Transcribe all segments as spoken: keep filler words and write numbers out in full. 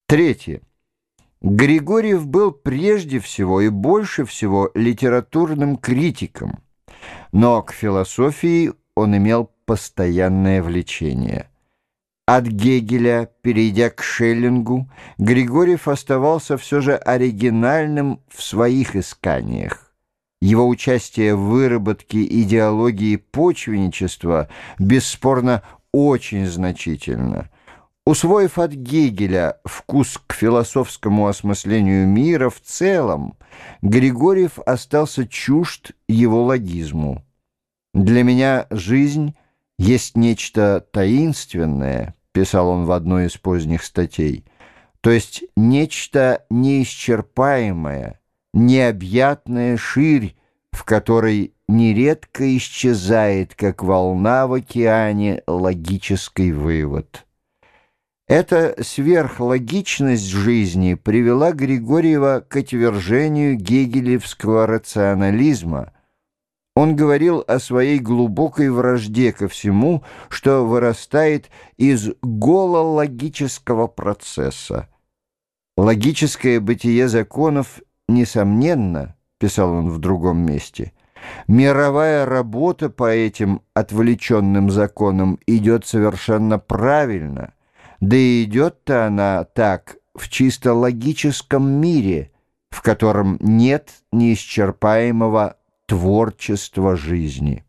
Третье. Григорьев был прежде всего и больше всего литературным критиком, но к философии он имел постоянное влечение. От Гегеля, перейдя к Шеллингу, Григорьев оставался все же оригинальным в своих исканиях. Его участие в выработке идеологии почвенничества бесспорно очень значительно. Усвоив от Гегеля вкус к философскому осмыслению мира в целом, Григорьев остался чужд его логизму. «Для меня жизнь есть нечто таинственное», — писал он в одной из поздних статей, то есть нечто неисчерпаемое, необъятная ширь, в которой нередко исчезает, как волна в океане, логический вывод. Эта сверхлогичность жизни привела Григорьева к отвержению гегелевского рационализма. Он говорил о своей глубокой вражде ко всему, что вырастает из голологического процесса. «Логическое бытие законов, несомненно, — писал он в другом месте, — мировая работа по этим отвлеченным законам идет совершенно правильно, да и идет-то она так в чисто логическом мире, в котором нет неисчерпаемого творчества жизни».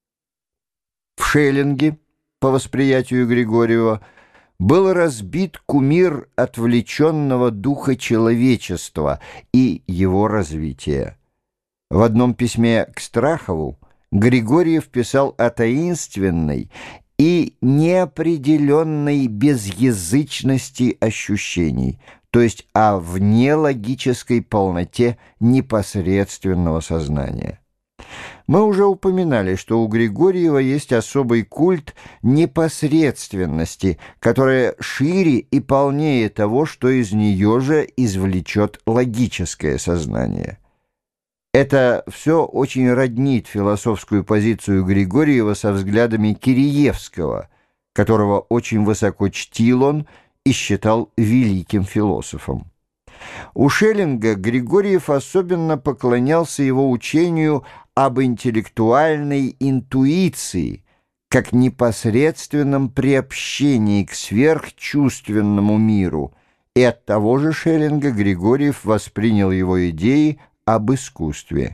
В Шеллинге, по восприятию Григорьева, был разбит кумир отвлеченного духа человечества и его развития. В одном письме к Страхову Григорьев писал о таинственной и неопределенной безязычности ощущений, то есть о внелогической полноте непосредственного сознания. Мы уже упоминали, что у Григорьева есть особый культ непосредственности, которая шире и полнее того, что из нее же извлечет логическое сознание. Это все очень роднит философскую позицию Григорьева со взглядами Киреевского, которого очень высоко чтил он и считал великим философом. У Шеллинга Григорьев особенно поклонялся его учению об интеллектуальной интуиции, как непосредственном приобщении к сверхчувственному миру, и от того же Шеллинга Григорьев воспринял его идеи об искусстве.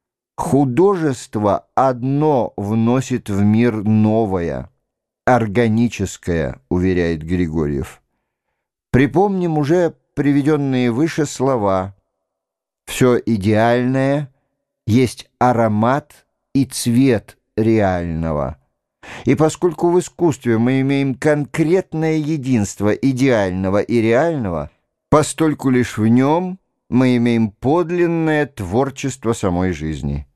«Художество одно вносит в мир новое, органическое», — уверяет Григорьев. Припомним уже приведенные выше слова: «Все идеальное есть аромат и цвет реального». И поскольку в искусстве мы имеем конкретное единство идеального и реального, постольку лишь в нем мы имеем подлинное творчество самой жизни.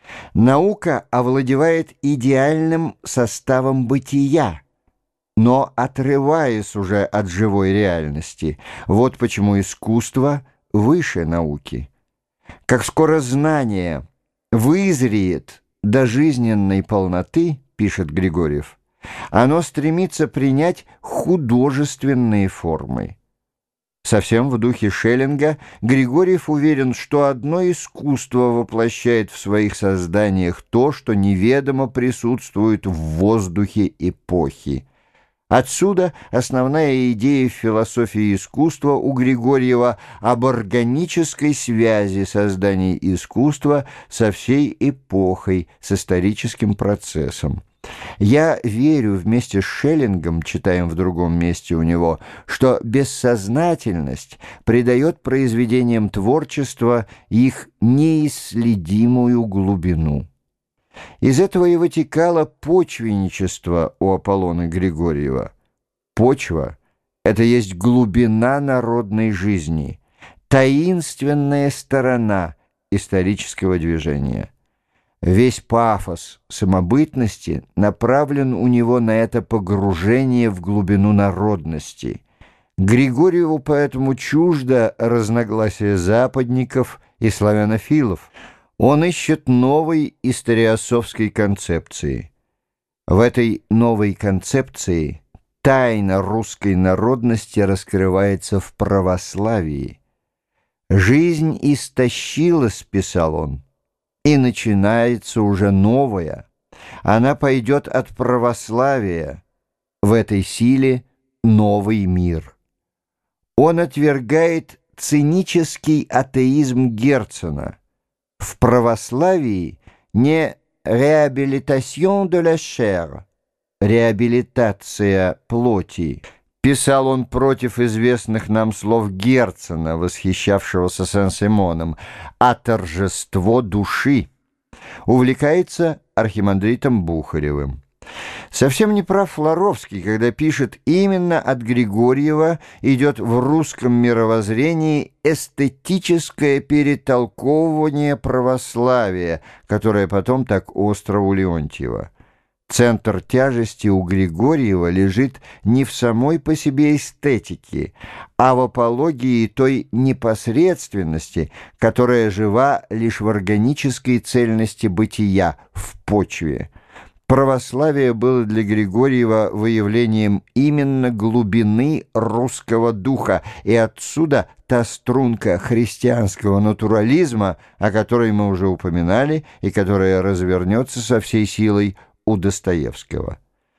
Наука овладевает идеальным составом бытия, но отрываясь уже от живой реальности. Вот почему искусство выше науки. Как скоро знание вызреет до жизненной полноты, пишет Григорьев, оно стремится принять художественные формы. Совсем в духе Шеллинга Григорьев уверен, что одно искусство воплощает в своих созданиях то, что неведомо присутствует в воздухе эпохи. Отсюда основная идея в философии искусства у Григорьева об органической связи создания искусства со всей эпохой, с историческим процессом. «Я верю вместе с Шеллингом, — читаем в другом месте у него, — что бессознательность придает произведениям творчества их неисследимую глубину». Из этого и вытекало почвенничество у Аполлона Григорьева. Почва — это есть глубина народной жизни, таинственная сторона исторического движения. Весь пафос самобытности направлен у него на это погружение в глубину народности. Григорьеву поэтому чуждо разногласия западников и славянофилов. Он ищет новой историософской концепции. В этой новой концепции тайна русской народности раскрывается в православии. «Жизнь истощилась», — писал он, — «и начинается уже новая. Она пойдет от православия. В этой силе новый мир». Он отвергает цинический атеизм Герцена. В православии не «réhabilitation de la chair», реабилитация плоти. Писал он против известных нам слов Герцена, восхищавшегося Сен-Симоном, а торжество души. Увлекается архимандритом Бухаревым. Совсем не прав Флоровский, когда пишет: именно от Григорьева идет в русском мировоззрении эстетическое перетолковывание православия, которое потом так остро у Леонтьева. Центр тяжести у Григорьева лежит не в самой по себе эстетике, а в апологии той непосредственности, которая жива лишь в органической цельности бытия, в почве. Православие было для Григорьева выявлением именно глубины русского духа, и отсюда та струнка христианского натурализма, о которой мы уже упоминали и которая развернется со всей силой у Достоевского.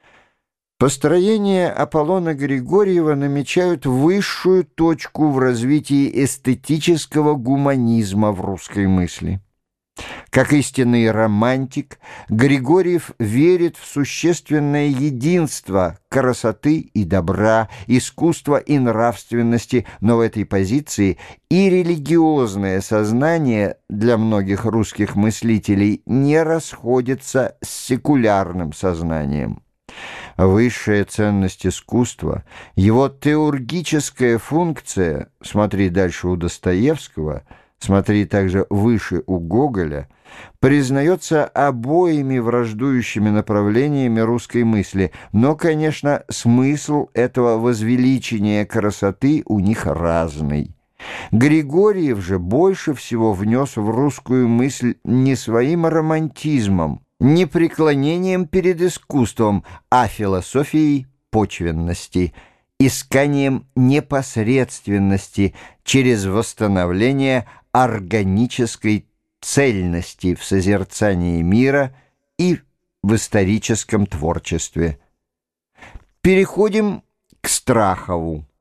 Построения Аполлона Григорьева намечают высшую точку в развитии эстетического гуманизма в русской мысли. Как истинный романтик, Григорьев верит в существенное единство красоты и добра, искусства и нравственности, но в этой позиции и религиозное сознание для многих русских мыслителей не расходится с секулярным сознанием. Высшая ценность искусства, его теургическая функция, смотри дальше у Достоевского, смотри также выше у Гоголя, признается обоими враждующими направлениями русской мысли, но, конечно, смысл этого возвеличения красоты у них разный. Григорьев же больше всего внес в русскую мысль не своим романтизмом, не преклонением перед искусством, а философией почвенности, исканием непосредственности через восстановление органической цельности в созерцании мира и в историческом творчестве. Переходим к Страхову.